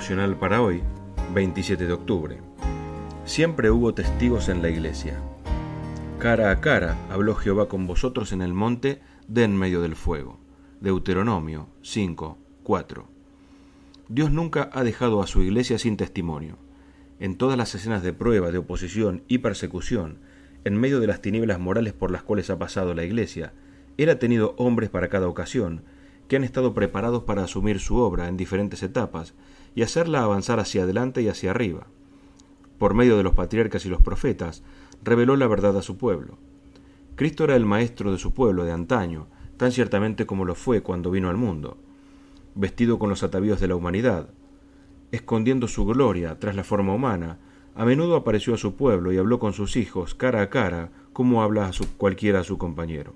devocional para hoy, 27 de octubre. Siempre hubo testigos en la iglesia. Cara a cara habló Jehová con vosotros en el monte de en medio del fuego. Deuteronomio 5:4. Dios nunca ha dejado a su iglesia sin testimonio. En todas las escenas de prueba, de oposición y persecución, en medio de las tinieblas morales por las cuales ha pasado la iglesia, Él ha tenido hombres para cada ocasión, que han estado preparados para asumir su obra en diferentes etapas y hacerla avanzar hacia adelante y hacia arriba. Por medio de los patriarcas y los profetas, reveló la verdad a su pueblo. Cristo era el maestro de su pueblo de antaño, tan ciertamente como lo fue cuando vino al mundo. Vestido con los atavíos de la humanidad, escondiendo su gloria tras la forma humana, a menudo apareció a su pueblo y habló con sus hijos cara a cara, como habla a cualquiera a su compañero.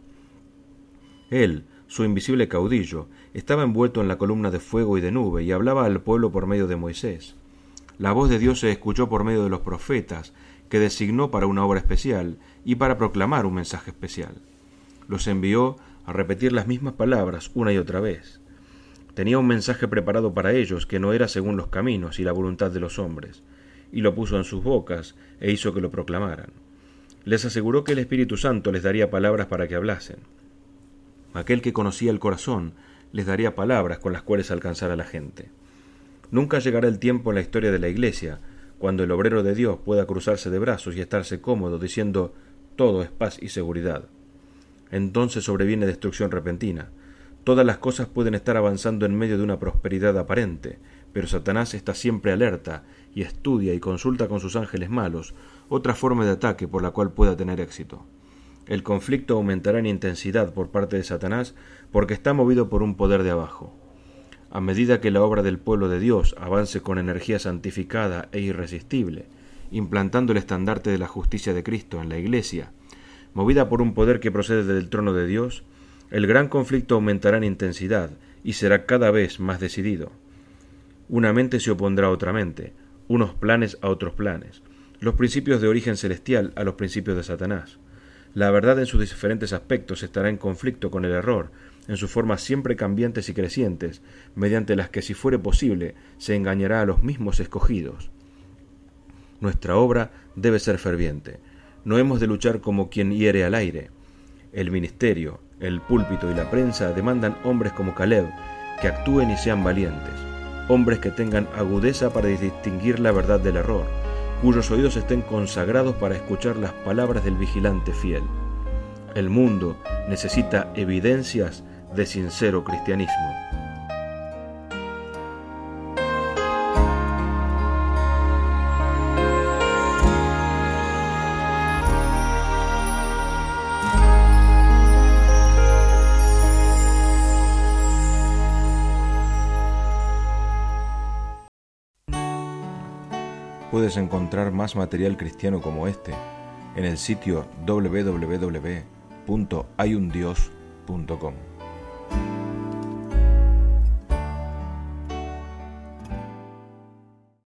Él, su invisible caudillo, estaba envuelto en la columna de fuego y de nube y hablaba al pueblo por medio de Moisés. La voz de Dios se escuchó por medio de los profetas, que designó para una obra especial y para proclamar un mensaje especial. Los envió a repetir las mismas palabras una y otra vez. Tenía un mensaje preparado para ellos que no era según los caminos y la voluntad de los hombres, y lo puso en sus bocas e hizo que lo proclamaran. Les aseguró que el Espíritu Santo les daría palabras para que hablasen. Aquel que conocía el corazón les daría palabras con las cuales alcanzar a la gente. Nunca llegará el tiempo en la historia de la Iglesia cuando el obrero de Dios pueda cruzarse de brazos y estarse cómodo diciendo «todo es paz y seguridad». Entonces sobreviene destrucción repentina. Todas las cosas pueden estar avanzando en medio de una prosperidad aparente, pero Satanás está siempre alerta y estudia y consulta con sus ángeles malos otra forma de ataque por la cual pueda tener éxito. El conflicto aumentará en intensidad por parte de Satanás porque está movido por un poder de abajo. A medida que la obra del pueblo de Dios avance con energía santificada e irresistible, implantando el estandarte de la justicia de Cristo en la Iglesia, movida por un poder que procede del trono de Dios, el gran conflicto aumentará en intensidad y será cada vez más decidido. Una mente se opondrá a otra mente, unos planes a otros planes, los principios de origen celestial a los principios de Satanás. La verdad en sus diferentes aspectos estará en conflicto con el error, en sus formas siempre cambiantes y crecientes, mediante las que, si fuere posible, se engañará a los mismos escogidos. Nuestra obra debe ser ferviente. No hemos de luchar como quien hiere al aire. El ministerio, el púlpito y la prensa demandan hombres como Caleb, que actúen y sean valientes, hombres que tengan agudeza para distinguir la verdad del error, cuyos oídos estén consagrados para escuchar las palabras del vigilante fiel. El mundo necesita evidencias de sincero cristianismo. Puedes encontrar más material cristiano como este en el sitio www.hayundios.com.